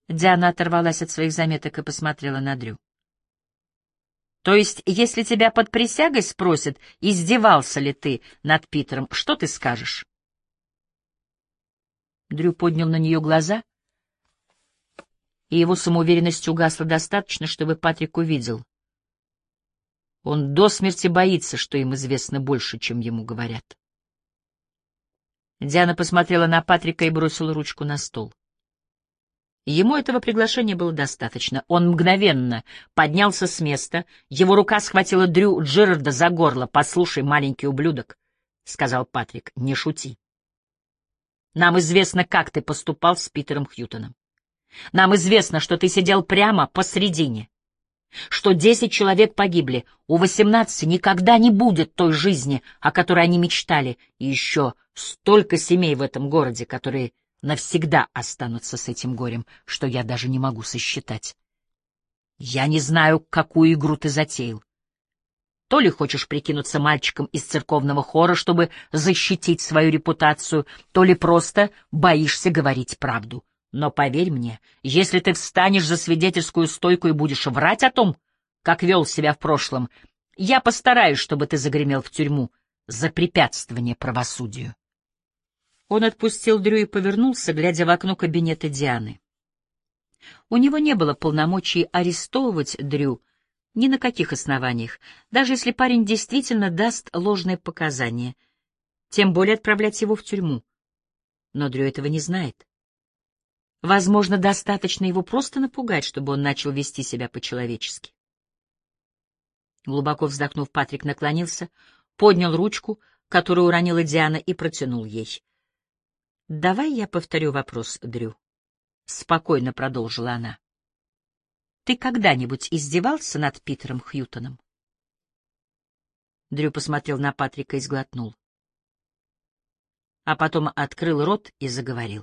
Диана оторвалась от своих заметок и посмотрела на Дрю. То есть, если тебя под присягой спросят, издевался ли ты над Питером, что ты скажешь? Дрю поднял на нее глаза, и его самоуверенность угасла достаточно, чтобы Патрик увидел. Он до смерти боится, что им известно больше, чем ему говорят. Диана посмотрела на Патрика и бросила ручку на стол. Ему этого приглашения было достаточно. Он мгновенно поднялся с места, его рука схватила Дрю Джерарда за горло. «Послушай, маленький ублюдок», — сказал Патрик, — «не шути. Нам известно, как ты поступал с Питером Хьютоном. Нам известно, что ты сидел прямо посредине, что 10 человек погибли, у 18 никогда не будет той жизни, о которой они мечтали, и еще столько семей в этом городе, которые навсегда останутся с этим горем, что я даже не могу сосчитать. Я не знаю, какую игру ты затеял. То ли хочешь прикинуться мальчиком из церковного хора, чтобы защитить свою репутацию, то ли просто боишься говорить правду. Но поверь мне, если ты встанешь за свидетельскую стойку и будешь врать о том, как вел себя в прошлом, я постараюсь, чтобы ты загремел в тюрьму за препятствование правосудию. Он отпустил Дрю и повернулся, глядя в окно кабинета Дианы. У него не было полномочий арестовывать Дрю ни на каких основаниях, даже если парень действительно даст ложные показания, тем более отправлять его в тюрьму. Но Дрю этого не знает. Возможно, достаточно его просто напугать, чтобы он начал вести себя по-человечески. Глубоко вздохнув, Патрик наклонился, поднял ручку, которую уронила Диана, и протянул ей. — Давай я повторю вопрос, Дрю. — спокойно продолжила она. — Ты когда-нибудь издевался над Питером Хьютоном? Дрю посмотрел на Патрика и сглотнул. А потом открыл рот и заговорил.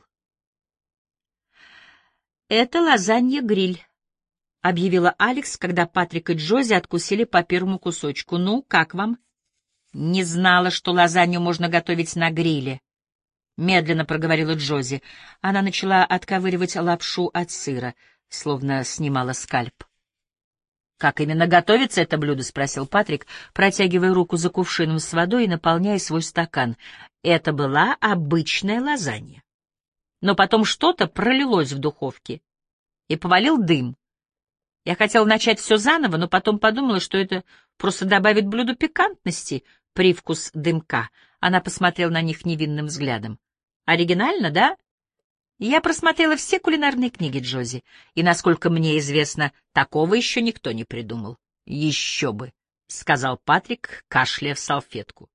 «Это лазанья-гриль», — объявила Алекс, когда Патрик и Джози откусили по первому кусочку. «Ну, как вам?» «Не знала, что лазанью можно готовить на гриле», — медленно проговорила Джози. Она начала отковыривать лапшу от сыра, словно снимала скальп. «Как именно готовится это блюдо?» — спросил Патрик, протягивая руку за кувшином с водой и наполняя свой стакан. Это была обычная лазанья. Но потом что-то пролилось в духовке, и повалил дым. Я хотела начать все заново, но потом подумала, что это просто добавит блюду пикантности, привкус дымка. Она посмотрела на них невинным взглядом. «Оригинально, да?» «Я просмотрела все кулинарные книги, Джози, и, насколько мне известно, такого еще никто не придумал». «Еще бы», — сказал Патрик, кашляя в салфетку.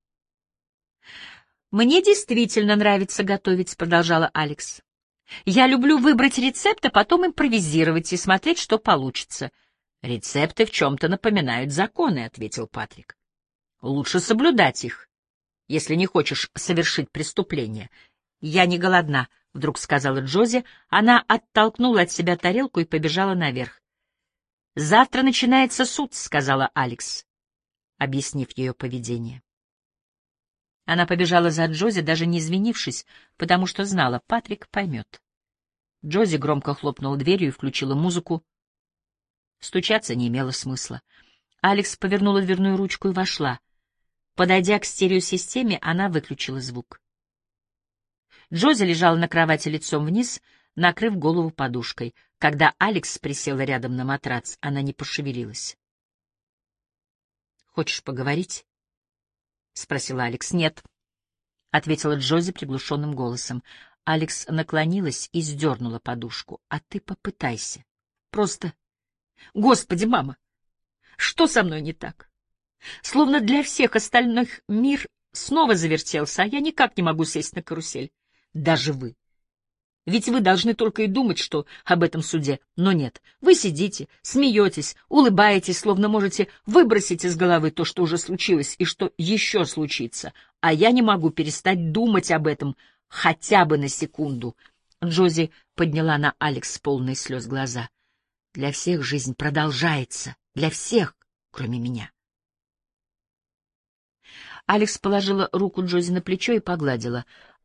«Мне действительно нравится готовить», — продолжала Алекс. «Я люблю выбрать рецепт, а потом импровизировать и смотреть, что получится». «Рецепты в чем-то напоминают законы», — ответил Патрик. «Лучше соблюдать их, если не хочешь совершить преступление». «Я не голодна», — вдруг сказала Джози. Она оттолкнула от себя тарелку и побежала наверх. «Завтра начинается суд», — сказала Алекс, объяснив ее поведение. Она побежала за Джози, даже не извинившись, потому что знала, Патрик поймет. Джози громко хлопнула дверью и включила музыку. Стучаться не имело смысла. Алекс повернула дверную ручку и вошла. Подойдя к стереосистеме, она выключила звук. Джози лежала на кровати лицом вниз, накрыв голову подушкой. Когда Алекс присела рядом на матрац, она не пошевелилась. «Хочешь поговорить?» — спросила Алекс. «Нет», — ответила Джози приглушенным голосом. Алекс наклонилась и сдернула подушку. «А ты попытайся. Просто... Господи, мама, что со мной не так? Словно для всех остальных мир снова завертелся, а я никак не могу сесть на карусель. Даже вы. Ведь вы должны только и думать, что об этом суде. Но нет, вы сидите, смеетесь, улыбаетесь, словно можете выбросить из головы то, что уже случилось и что еще случится. А я не могу перестать думать об этом хотя бы на секунду». Джози подняла на Алекс полные слез глаза. «Для всех жизнь продолжается. Для всех, кроме меня». Алекс положила руку Джози на плечо и погладила.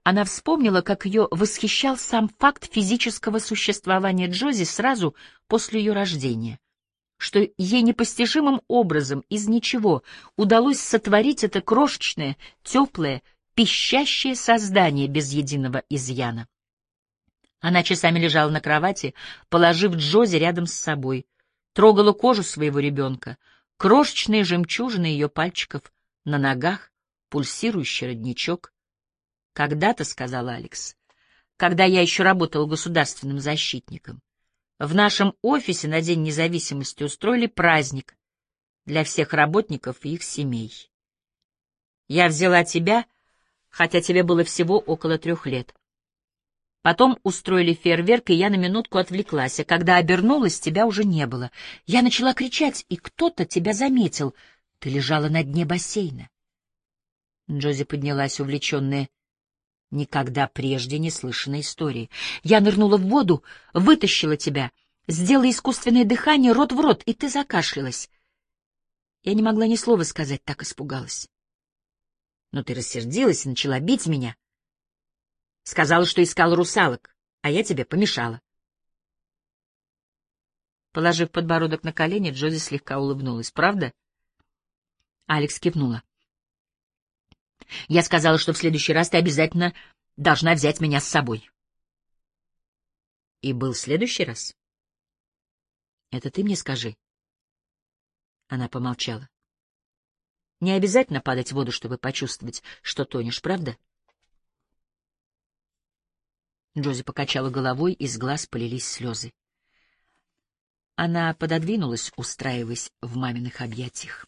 Она вспомнила, как ее восхищал сам факт физического существования Джози сразу после ее рождения, что ей непостижимым образом из ничего удалось сотворить это крошечное, теплое, пищащее создание без единого изъяна. Она часами лежала на кровати, положив Джози рядом с собой, трогала кожу своего ребенка, крошечные жемчужины ее пальчиков на ногах, пульсирующий родничок. «Когда-то, — сказал Алекс, — когда я еще работал государственным защитником, в нашем офисе на День независимости устроили праздник для всех работников и их семей. Я взяла тебя, хотя тебе было всего около 3 лет. Потом устроили фейерверк, и я на минутку отвлеклась, а когда обернулась, тебя уже не было. Я начала кричать, и кто-то тебя заметил. Ты лежала на дне бассейна». Джози поднялась, увлеченная никогда прежде не слышанной историей. «Я нырнула в воду, вытащила тебя, сделала искусственное дыхание рот в рот, и ты закашлялась. Я не могла ни слова сказать, так испугалась. Но ты рассердилась и начала бить меня. Сказала, что искала русалок, а я тебе помешала». Положив подбородок на колени, Джози слегка улыбнулась. «Правда?» Алекс кивнула. «Я сказала, что в следующий раз ты обязательно должна взять меня с собой». «И был следующий раз?» «Это ты мне скажи». Она помолчала. «Не обязательно падать в воду, чтобы почувствовать, что тонешь, правда?» Джози покачала головой, из глаз полились слезы. Она пододвинулась, устраиваясь в маминых объятиях.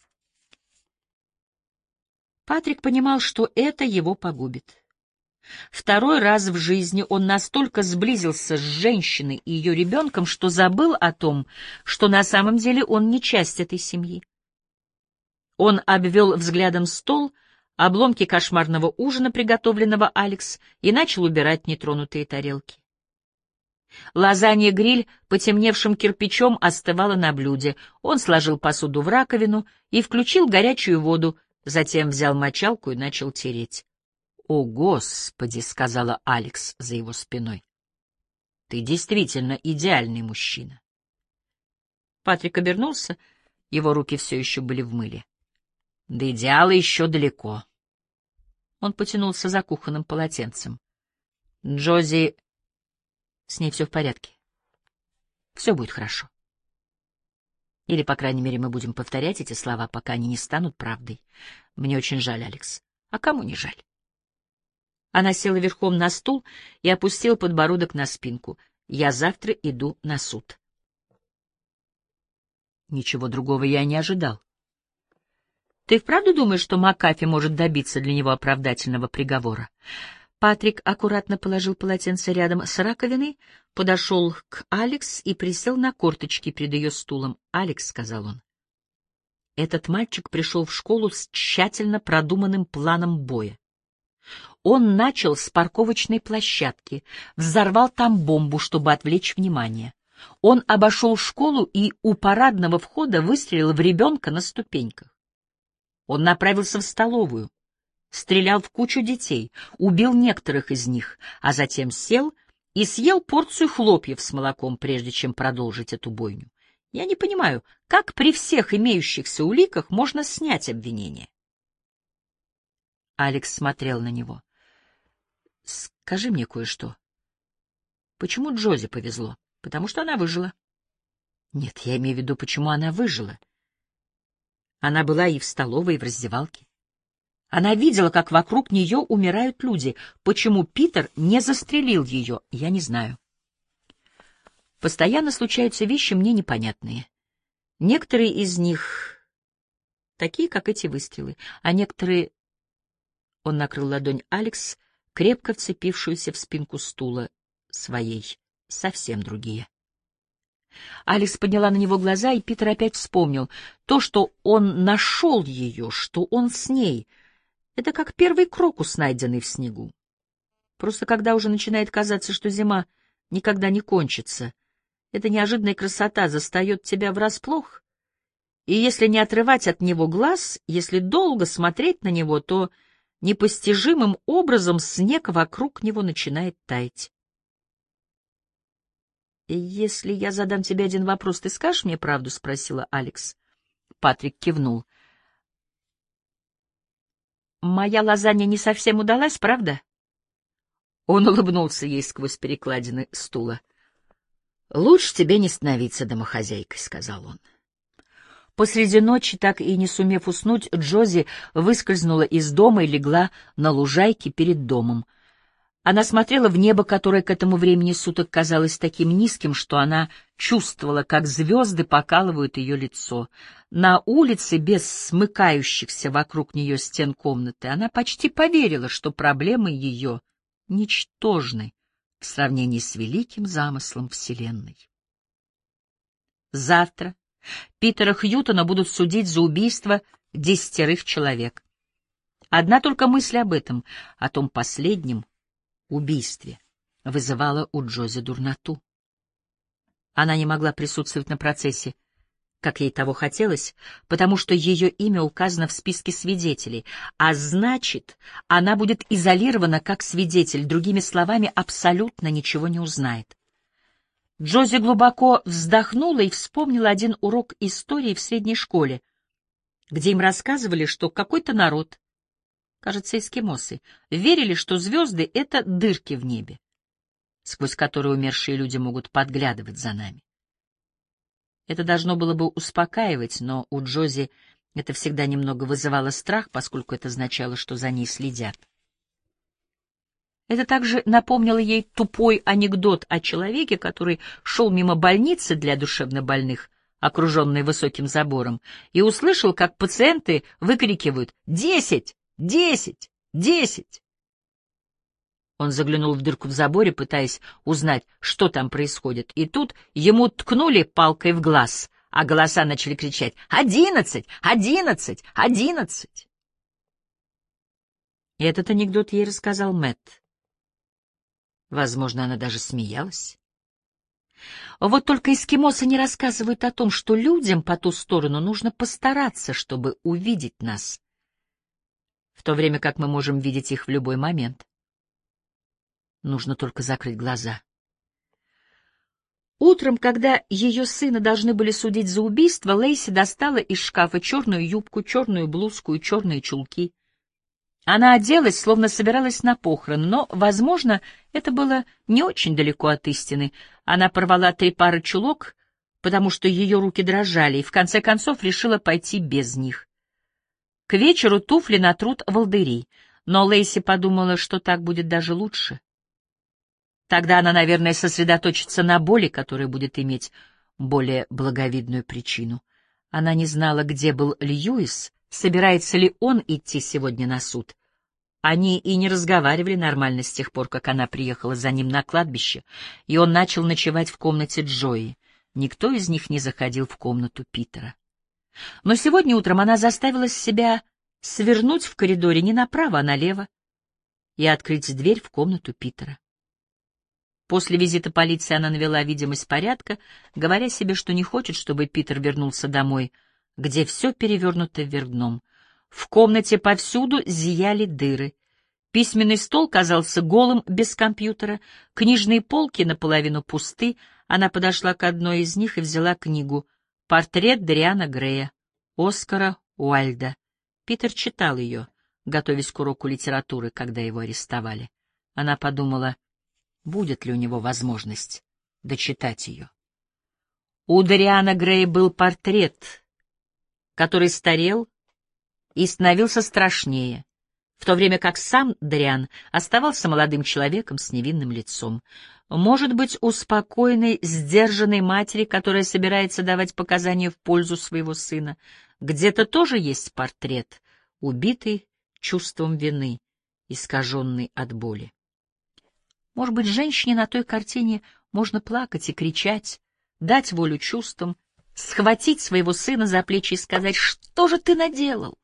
Патрик понимал, что это его погубит. Второй раз в жизни он настолько сблизился с женщиной и ее ребенком, что забыл о том, что на самом деле он не часть этой семьи. Он обвел взглядом стол, обломки кошмарного ужина, приготовленного Алекс, и начал убирать нетронутые тарелки. Лазанья-гриль потемневшим кирпичом остывала на блюде. Он сложил посуду в раковину и включил горячую воду, затем взял мочалку и начал тереть. «О, Господи!» — сказала Алекс за его спиной. «Ты действительно идеальный мужчина». Патрик обернулся, его руки все еще были в мыле. «До идеала еще далеко». Он потянулся за кухонным полотенцем. «Джози, с ней все в порядке. Все будет хорошо. Или, по крайней мере, мы будем повторять эти слова, пока они не станут правдой. Мне очень жаль, Алекс. А кому не жаль?» Она села верхом на стул и опустила подбородок на спинку. «Я завтра иду на суд». Ничего другого я не ожидал. «Ты вправду думаешь, что Макафи может добиться для него оправдательного приговора?» Патрик аккуратно положил полотенце рядом с раковиной, подошел к Алекс и присел на корточки перед ее стулом. «Алекс», — сказал он, — «этот мальчик пришел в школу с тщательно продуманным планом боя. Он начал с парковочной площадки, взорвал там бомбу, чтобы отвлечь внимание. Он обошел школу и у парадного входа выстрелил в ребенка на ступеньках. Он направился в столовую, стрелял в кучу детей, убил некоторых из них, а затем сел и съел порцию хлопьев с молоком, прежде чем продолжить эту бойню. Я не понимаю, как при всех имеющихся уликах можно снять обвинение?» Алекс смотрел на него. «Скажи мне кое-что. Почему Джози повезло? Потому что она выжила». «Нет, я имею в виду, почему она выжила. Она была и в столовой, и в раздевалке. Она видела, как вокруг нее умирают люди. Почему Питер не застрелил ее, я не знаю. Постоянно случаются вещи мне непонятные. Некоторые из них такие, как эти выстрелы, а некоторые...» Он накрыл ладонь Алекс, крепко вцепившуюся в спинку стула своей, совсем другие. Алекс подняла на него глаза, и Питер опять вспомнил. То, что он нашел ее, что он с ней, это как первый крокус, найденный в снегу. Просто когда уже начинает казаться, что зима никогда не кончится, эта неожиданная красота застает тебя врасплох, и если не отрывать от него глаз, если долго смотреть на него, то непостижимым образом снег вокруг него начинает таять. «Если я задам тебе один вопрос, ты скажешь мне правду?» — спросила Алекс. Патрик кивнул. «Моя лазанья не совсем удалась, правда?» Он улыбнулся ей сквозь перекладины стула. «Лучше тебе не становиться домохозяйкой», — сказал он. Посреди ночи, так и не сумев уснуть, Джози выскользнула из дома и легла на лужайке перед домом. Она смотрела в небо, которое к этому времени суток казалось таким низким, что она чувствовала, как звезды покалывают ее лицо. На улице, без смыкающихся вокруг нее стен комнаты, она почти поверила, что проблемы ее ничтожны в сравнении с великим замыслом Вселенной. Завтра Питера Хьютона будут судить за убийство 10 человек. Одна только мысль об этом, о том последнем убийстве, вызывала у Джози дурноту. Она не могла присутствовать на процессе, как ей того хотелось, потому что ее имя указано в списке свидетелей, а значит, она будет изолирована как свидетель, другими словами, абсолютно ничего не узнает. Джози глубоко вздохнула и вспомнила один урок истории в средней школе, где им рассказывали, что какой-то народ, кажется, эскимосы, верили, что звезды — это дырки в небе, сквозь которые умершие люди могут подглядывать за нами. Это должно было бы успокаивать, но у Джози это всегда немного вызывало страх, поскольку это означало, что за ней следят. Это также напомнило ей тупой анекдот о человеке, который шел мимо больницы для душевнобольных, окруженной высоким забором, и услышал, как пациенты выкрикивают «10! 10! 10!». Он заглянул в дырку в заборе, пытаясь узнать, что там происходит, и тут ему ткнули палкой в глаз, а голоса начали кричать «11! 11! 11!». И этот анекдот ей рассказал Мэтт. Возможно, она даже смеялась. Вот только эскимосы не рассказывают о том, что людям по ту сторону нужно постараться, чтобы увидеть нас, в то время как мы можем видеть их в любой момент. Нужно только закрыть глаза. Утром, когда ее сына должны были судить за убийство, Лейси достала из шкафа черную юбку, черную блузку и черные чулки. Она оделась, словно собиралась на похороны, но, возможно, это было не очень далеко от истины. Она порвала 3 пары чулок, потому что ее руки дрожали, и в конце концов решила пойти без них. К вечеру туфли натрут волдыри, но Лейси подумала, что так будет даже лучше. Тогда она, наверное, сосредоточится на боли, которая будет иметь более благовидную причину. Она не знала, где был Льюис, собирается ли он идти сегодня на суд. Они и не разговаривали нормально с тех пор, как она приехала за ним на кладбище, и он начал ночевать в комнате Джои. Никто из них не заходил в комнату Питера. Но сегодня утром она заставила себя свернуть в коридоре не направо, а налево и открыть дверь в комнату Питера. После визита полиции она навела видимость порядка, говоря себе, что не хочет, чтобы Питер вернулся домой, где все перевернуто вверх дном. В комнате повсюду зияли дыры. Письменный стол казался голым, без компьютера, книжные полки наполовину пусты. Она подошла к одной из них и взяла книгу «Портрет Дориана Грея» Оскара Уайльда. Питер читал ее, готовясь к уроку литературы, когда его арестовали. Она подумала, будет ли у него возможность дочитать ее. У Дориана Грея был портрет, который старел и становился страшнее, в то время как сам Дориан оставался молодым человеком с невинным лицом. Может быть, у спокойной, сдержанной матери, которая собирается давать показания в пользу своего сына, где-то тоже есть портрет, убитый чувством вины, искаженный от боли. Может быть, женщине на той картине можно плакать и кричать, дать волю чувствам, схватить своего сына за плечи и сказать: «Что же ты наделал?»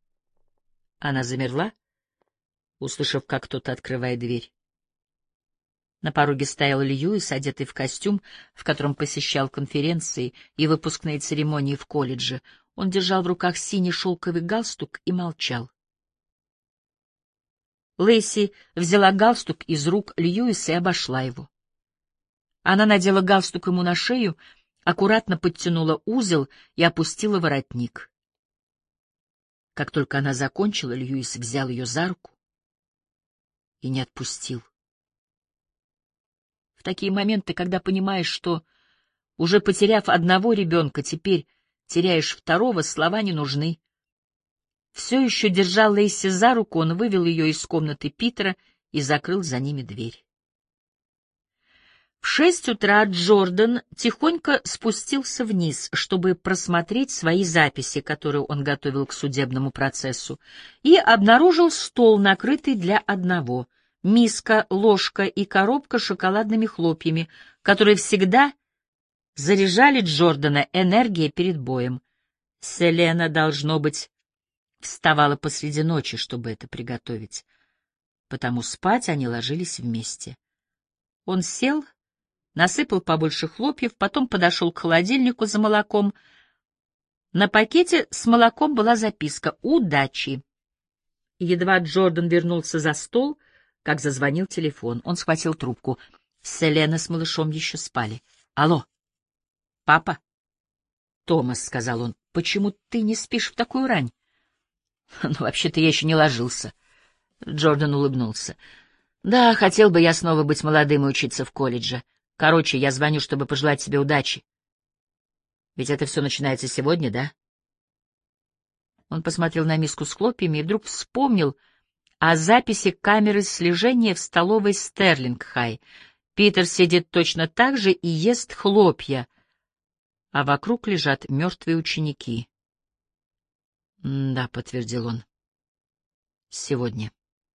Она замерла, услышав, как кто-то открывает дверь. На пороге стоял Льюис, одетый в костюм, в котором посещал конференции и выпускные церемонии в колледже. Он держал в руках синий шелковый галстук и молчал. Лэйси взяла галстук из рук Льюиса и обошла его. Она надела галстук ему на шею, аккуратно подтянула узел и опустила воротник. Как только она закончила, Льюис взял ее за руку и не отпустил. В такие моменты, когда понимаешь, что, уже потеряв одного ребенка, теперь теряешь второго, слова не нужны. Все еще держа Лэйси за руку, он вывел ее из комнаты Питера и закрыл за ними дверь. В 6 утра Джордан тихонько спустился вниз, чтобы просмотреть свои записи, которые он готовил к судебному процессу, и обнаружил стол, накрытый для одного, миска, ложка и коробка с шоколадными хлопьями, которые всегда заряжали Джордана энергией перед боем. Селена, должно быть, вставала посреди ночи, чтобы это приготовить, потому спать они ложились вместе. Он сел, насыпал побольше хлопьев, потом подошел к холодильнику за молоком. На пакете с молоком была записка «Удачи». Едва Джордан вернулся за стол, как зазвонил телефон. Он схватил трубку. Селена с малышом еще спали. «Алло, папа?» «Томас», — сказал он, — «почему ты не спишь в такую рань?» «Ну, вообще-то я еще не ложился». Джордан улыбнулся. «Да, хотел бы я снова быть молодым и учиться в колледже. Короче, я звоню, чтобы пожелать тебе удачи. Ведь это все начинается сегодня, да?» Он посмотрел на миску с хлопьями и вдруг вспомнил о записи камеры слежения в столовой Стерлинг-Хай. Питер сидит точно так же и ест хлопья, а вокруг лежат мертвые ученики. «Да», — подтвердил он, — «сегодня».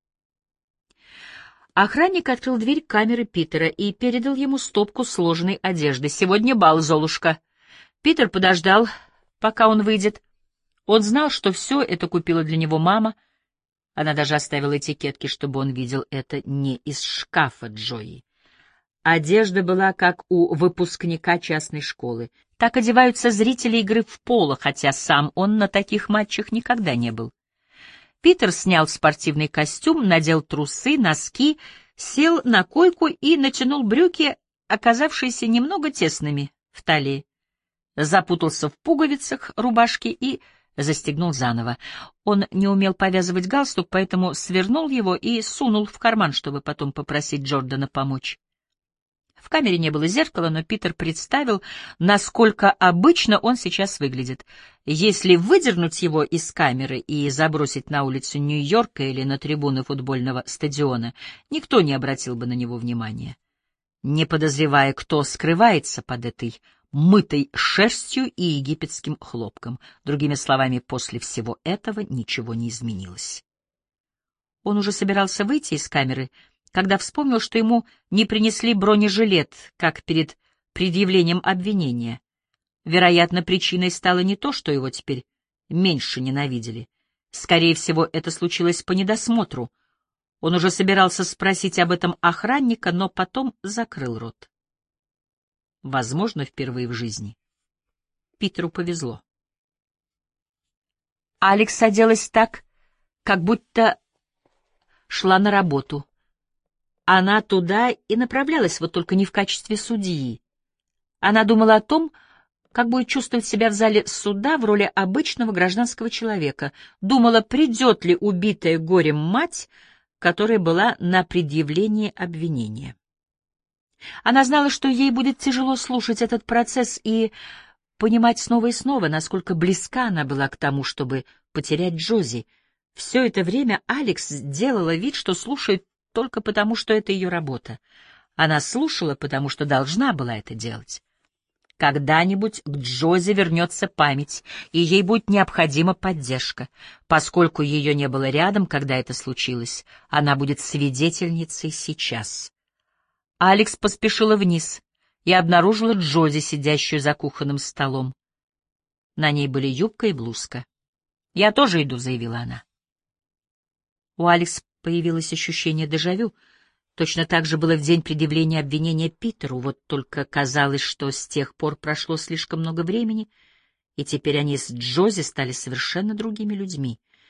Охранник открыл дверь камеры Питера и передал ему стопку сложенной одежды. «Сегодня бал, Золушка». Питер подождал, пока он выйдет. Он знал, что все это купила для него мама. Она даже оставила этикетки, чтобы он видел это не из шкафа Джои. Одежда была как у выпускника частной школы. Так одеваются зрители игры в поло, хотя сам он на таких матчах никогда не был. Питер снял спортивный костюм, надел трусы, носки, сел на койку и натянул брюки, оказавшиеся немного тесными в талии. Запутался в пуговицах рубашки и застегнул заново. Он не умел повязывать галстук, поэтому свернул его и сунул в карман, чтобы потом попросить Джордана помочь. В камере не было зеркала, но Питер представил, насколько обычно он сейчас выглядит. Если выдернуть его из камеры и забросить на улицу Нью-Йорка или на трибуны футбольного стадиона, никто не обратил бы на него внимания, не подозревая, кто скрывается под этой мытой шерстью и египетским хлопком. Другими словами, после всего этого ничего не изменилось. Он уже собирался выйти из камеры, когда вспомнил, что ему не принесли бронежилет, как перед предъявлением обвинения. Вероятно, причиной стало не то, что его теперь меньше ненавидели. Скорее всего, это случилось по недосмотру. Он уже собирался спросить об этом охранника, но потом закрыл рот. Возможно, впервые в жизни Питеру повезло. Алекс оделась так, как будто шла на работу. Она туда и направлялась, вот только не в качестве судьи. Она думала о том, как будет чувствовать себя в зале суда в роли обычного гражданского человека. Думала, придет ли убитая горем мать, которая была на предъявлении обвинения. Она знала, что ей будет тяжело слушать этот процесс и понимать снова и снова, насколько близка она была к тому, чтобы потерять Джози. Все это время Алекс делала вид, что слушает только потому, что это ее работа. Она слушала, потому что должна была это делать. Когда-нибудь к Джози вернется память, и ей будет необходима поддержка. Поскольку ее не было рядом, когда это случилось, она будет свидетельницей сейчас. Алекс поспешила вниз и обнаружила Джози, сидящую за кухонным столом. На ней были юбка и блузка. «Я тоже иду», — заявила она. У Алекс появилось ощущение дежавю. Точно так же было в день предъявления обвинения Питеру, вот только казалось, что с тех пор прошло слишком много времени, и теперь они с Джози стали совершенно другими людьми.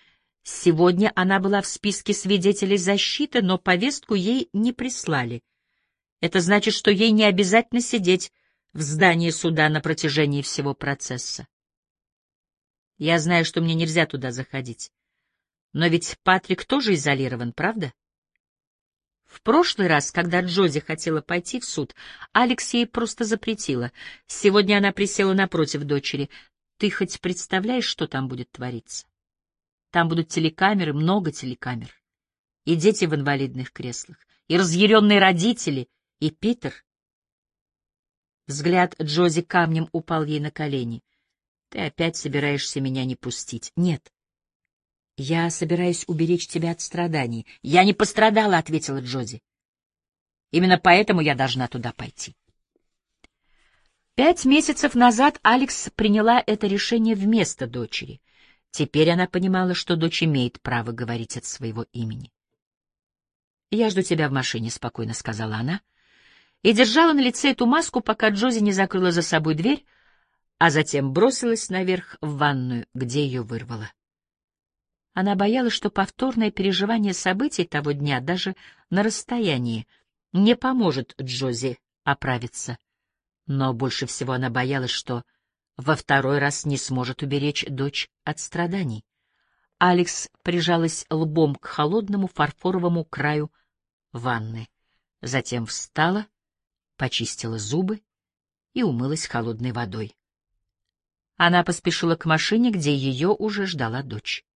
Сегодня она была в списке свидетелей защиты, но повестку ей не прислали. Это значит, что ей не обязательно сидеть в здании суда на протяжении всего процесса. Я знаю, что мне нельзя туда заходить. Но ведь Патрик тоже изолирован, правда? В прошлый раз, когда Джози хотела пойти в суд, Алекс ей просто запретила. Сегодня она присела напротив дочери. Ты хоть представляешь, что там будет твориться? Там будут телекамеры, много телекамер. И дети в инвалидных креслах, и разъяренные родители, и Питер. Взгляд Джози камнем упал ей на колени. Ты опять собираешься меня не пустить? Нет. Я собираюсь уберечь тебя от страданий. Я не пострадала, — ответила Джози. Именно поэтому я должна туда пойти. 5 месяцев назад Алекс приняла это решение вместо дочери. Теперь она понимала, что дочь имеет право говорить от своего имени. «Я жду тебя в машине», — спокойно сказала она, и держала на лице эту маску, пока Джози не закрыла за собой дверь, а затем бросилась наверх в ванную, где ее вырвало. Она боялась, что повторное переживание событий того дня даже на расстоянии не поможет Джози оправиться. Но больше всего она боялась, что во второй раз не сможет уберечь дочь от страданий. Алекс прижалась лбом к холодному фарфоровому краю ванны, затем встала, почистила зубы и умылась холодной водой. Она поспешила к машине, где ее уже ждала дочь.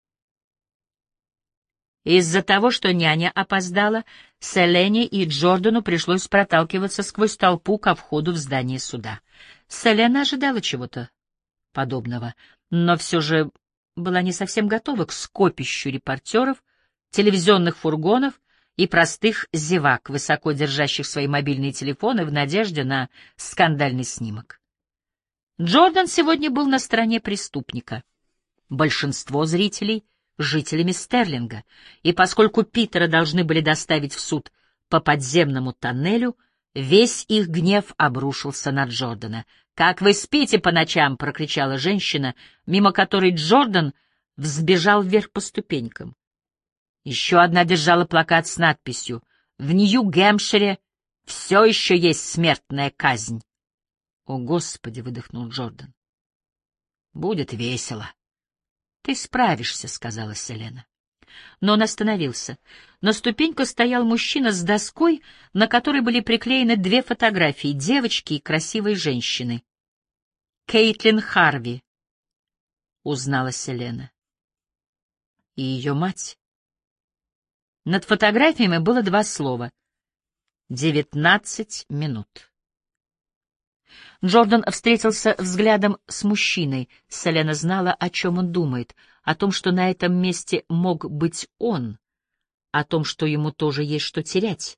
Из-за того, что няня опоздала, Селене и Джордану пришлось проталкиваться сквозь толпу ко входу в здание суда. Селена ожидала чего-то подобного, но все же была не совсем готова к скопищу репортеров, телевизионных фургонов и простых зевак, высоко держащих свои мобильные телефоны в надежде на скандальный снимок. Джордан сегодня был на стороне преступника. Большинство зрителей — жителями Стерлинга, и поскольку Питера должны были доставить в суд по подземному тоннелю, весь их гнев обрушился на Джордана. «Как вы спите по ночам?» — прокричала женщина, мимо которой Джордан взбежал вверх по ступенькам. Еще одна держала плакат с надписью «В Нью-Гэмпшире все еще есть смертная казнь». «О, Господи!» — выдохнул Джордан. «Будет весело». «Ты справишься», — сказала Селена. Но он остановился. На ступеньках стоял мужчина с доской, на которой были приклеены 2 фотографии — девочки и красивой женщины. «Кейтлин Харви», — узнала Селена. И ее мать. Над фотографиями было 2 слова — 19 минут. Джордан встретился взглядом с мужчиной. Селена знала, о чем он думает, о том, что на этом месте мог быть он, о том, что ему тоже есть что терять.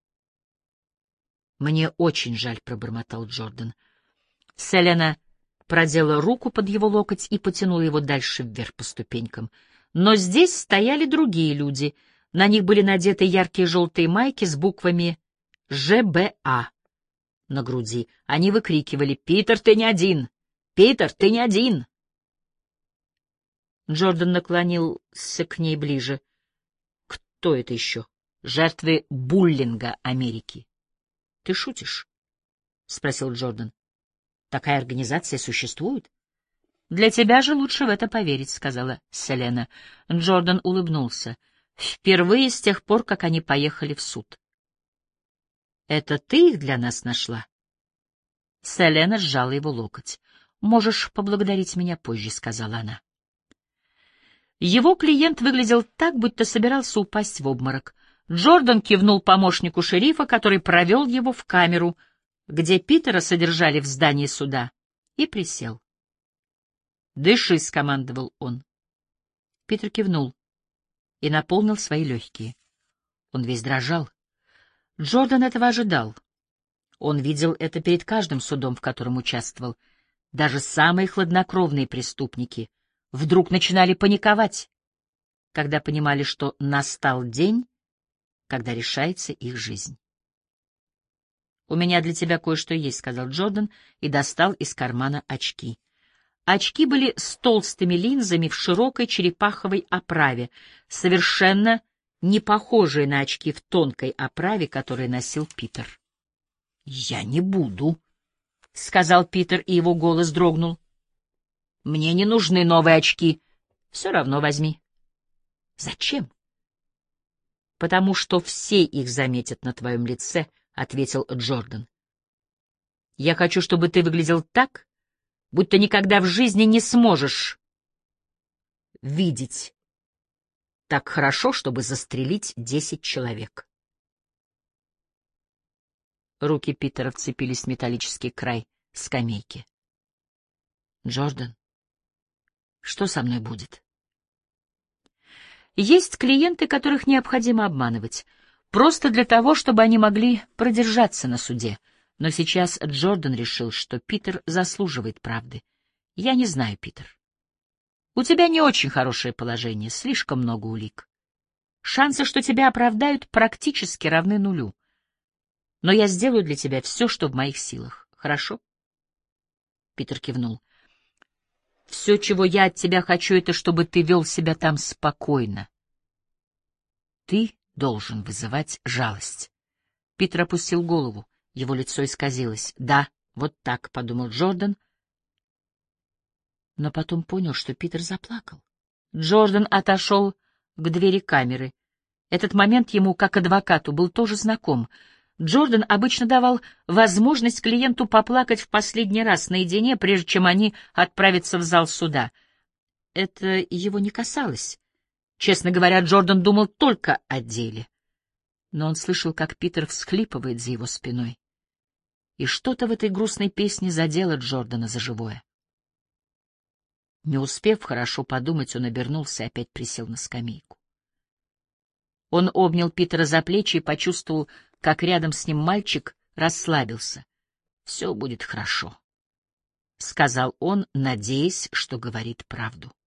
«Мне очень жаль», — пробормотал Джордан. Селена продела руку под его локоть и потянула его дальше вверх по ступенькам. Но здесь стояли другие люди. На них были надеты яркие желтые майки с буквами «ЖБА» на груди. Они выкрикивали: «Питер, ты не один! Питер, ты не один!» Джордан наклонился к ней ближе. «Кто это еще?» «Жертвы буллинга Америки». «Ты шутишь?» — спросил Джордан. «Такая организация существует?» «Для тебя же лучше в это поверить», — сказала Селена. Джордан улыбнулся. «Впервые с тех пор, как они поехали в суд». «Это ты их для нас нашла?» Селена сжала его локоть. «Можешь поблагодарить меня позже», — сказала она. Его клиент выглядел так, будто собирался упасть в обморок. Джордан кивнул помощнику шерифа, который провел его в камеру, где Питера содержали в здании суда, и присел. «Дыши», — скомандовал он. Питер кивнул и наполнил свои легкие. Он весь дрожал. Джордан этого ожидал. Он видел это перед каждым судом, в котором участвовал. Даже самые хладнокровные преступники вдруг начинали паниковать, когда понимали, что настал день, когда решается их жизнь. «У меня для тебя кое-что есть», — сказал Джордан и достал из кармана очки. Очки были с толстыми линзами в широкой черепаховой оправе, совершенно не похожие на очки в тонкой оправе, которые носил Питер. «Я не буду», — сказал Питер, и его голос дрогнул. «Мне не нужны новые очки. Все равно возьми». «Зачем?» «Потому что все их заметят на твоем лице», — ответил Джордан. «Я хочу, чтобы ты выглядел так, будто никогда в жизни не сможешь видеть так хорошо, чтобы застрелить 10 человек». Руки Питера вцепились в металлический край скамейки. «Джордан, что со мной будет?» Есть клиенты, которых необходимо обманывать, просто для того, чтобы они могли продержаться на суде. Но сейчас Джордан решил, что Питер заслуживает правды. «Я не знаю, Питер. У тебя не очень хорошее положение, слишком много улик. Шансы, что тебя оправдают, практически равны нулю. Но я сделаю для тебя все, что в моих силах. Хорошо?» Питер кивнул. «Все, чего я от тебя хочу, это чтобы ты вел себя там спокойно. Ты должен вызывать жалость». Питер опустил голову. Его лицо исказилось. «Да, вот так», — подумал Джордан, но потом понял, что Питер заплакал. Джордан отошел к двери камеры. Этот момент ему, как адвокату, был тоже знаком. Джордан обычно давал возможность клиенту поплакать в последний раз наедине, прежде чем они отправятся в зал суда. Это его не касалось. Честно говоря, Джордан думал только о деле. Но он слышал, как Питер всхлипывает за его спиной. И что-то в этой грустной песне задело Джордана за живое. Не успев хорошо подумать, он обернулся и опять присел на скамейку. Он обнял Питера за плечи и почувствовал, как рядом с ним мальчик расслабился. «Все будет хорошо», — сказал он, надеясь, что говорит правду.